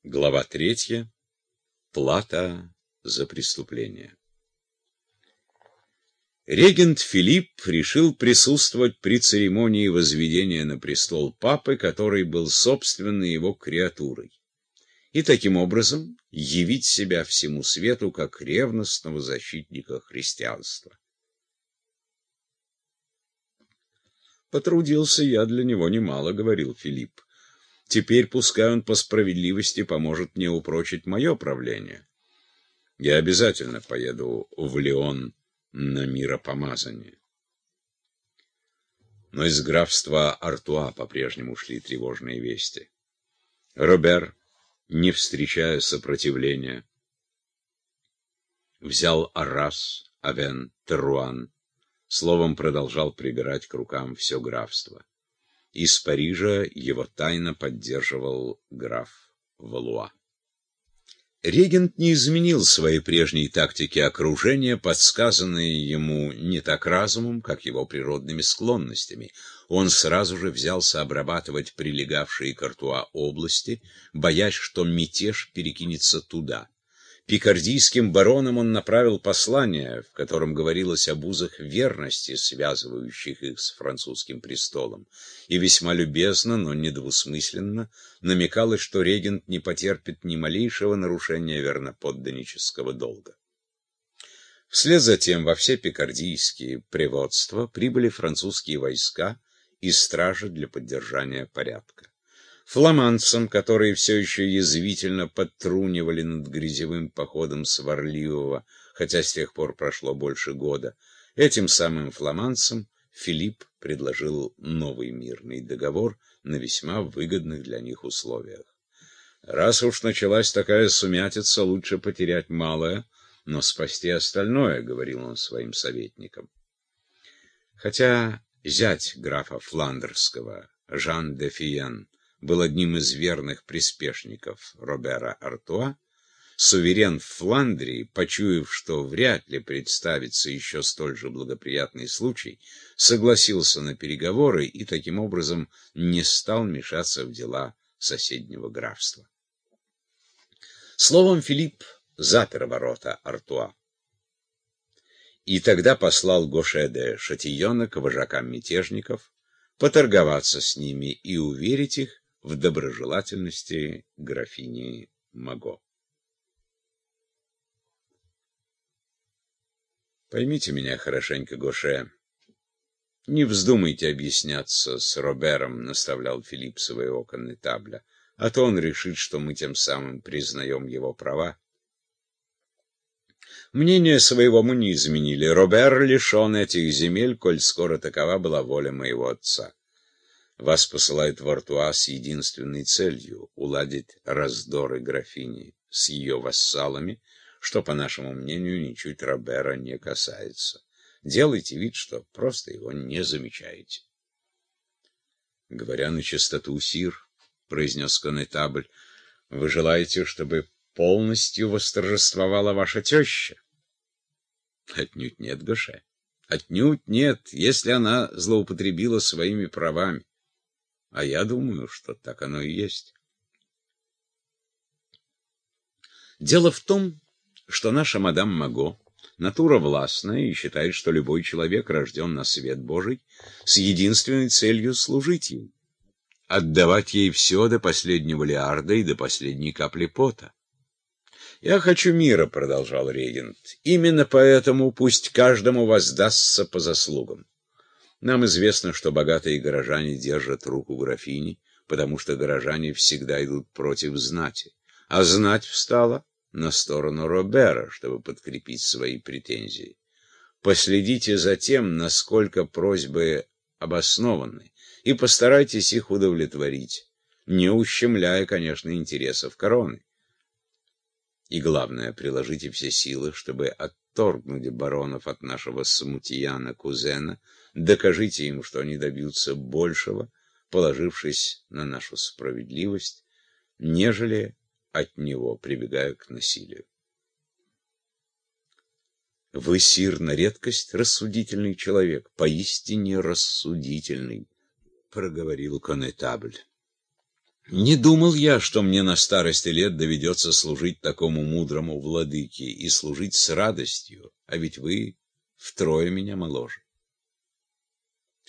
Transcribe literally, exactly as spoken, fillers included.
Глава третья. Плата за преступление. Регент Филипп решил присутствовать при церемонии возведения на престол папы, который был собственной его креатурой, и таким образом явить себя всему свету как ревностного защитника христианства. «Потрудился я для него немало», — говорил Филипп. «Теперь пускай он по справедливости поможет мне упрочить мое правление. Я обязательно поеду в Лион на миропомазание». Но из графства Артуа по-прежнему шли тревожные вести. Робер, не встречая сопротивления, взял Аррас, Авен, Теруан, словом, продолжал прибирать к рукам все графство. Из Парижа его тайно поддерживал граф Валуа. Регент не изменил своей прежней тактики окружения, подсказанной ему не так разумом, как его природными склонностями. Он сразу же взялся обрабатывать прилегавшие к Артуа области, боясь, что мятеж перекинется туда. Пикардийским баронам он направил послание, в котором говорилось об узах верности, связывающих их с французским престолом, и весьма любезно, но недвусмысленно намекалось, что регент не потерпит ни малейшего нарушения верноподданнического долга. Вслед за тем во все пикардийские приводства прибыли французские войска и стражи для поддержания порядка. Фламандцам, которые все еще язвительно подтрунивали над грязевым походом сварливого, хотя с тех пор прошло больше года, этим самым фламандцам Филипп предложил новый мирный договор на весьма выгодных для них условиях. Раз уж началась такая сумятица, лучше потерять малое, но спасти остальное, — говорил он своим советникам. Хотя зять графа Фландерского, Жан де Фиен, был одним из верных приспешников Робера Артуа, суверен в Фландрии, почуяв, что вряд ли представится еще столь же благоприятный случай, согласился на переговоры и таким образом не стал мешаться в дела соседнего графства. Словом, Филипп запер ворота Артуа. И тогда послал Гоше де Шатийона к вожакам мятежников поторговаться с ними и уверить их в доброжелательности графини Маго. «Поймите меня хорошенько, Гоше. Не вздумайте объясняться с Робером», — наставлял Филипп своего коннетабля, «а то он решит, что мы тем самым признаем его права». Мнение своего мы не изменили. Робер лишен этих земель, коль скоро такова была воля моего отца. Вас посылают в Артуа с единственной целью — уладить раздоры графини с ее вассалами, что, по нашему мнению, ничуть Робера не касается. Делайте вид, что просто его не замечаете. Говоря на чистоту, сир, — произнес коннетабль, — вы желаете, чтобы полностью восторжествовала ваша теща? Отнюдь нет, Гоше. Отнюдь нет, если она злоупотребила своими правами. А я думаю, что так оно и есть. Дело в том, что наша мадам Маго натура властная и считает, что любой человек рожден на свет Божий с единственной целью служить ей, отдавать ей все до последнего лиарда и до последней капли пота. «Я хочу мира», — продолжал регент. «Именно поэтому пусть каждому воздастся по заслугам. Нам известно, что богатые горожане держат руку графини, потому что горожане всегда идут против знати, а знать встала на сторону Робера, чтобы подкрепить свои претензии. Последите за тем, насколько просьбы обоснованы, и постарайтесь их удовлетворить, не ущемляя, конечно, интересов короны. И главное, приложите все силы, чтобы отторгнуть баронов от нашего смутьяна-кузена, докажите им, что они добьются большего, положившись на нашу справедливость, нежели от него прибегая к насилию. Вы, сир, на редкость рассудительный человек, поистине рассудительный, — проговорил коннетабль. Не думал я, что мне на старости лет доведется служить такому мудрому владыке, и служить с радостью, а ведь вы втрое меня моложе.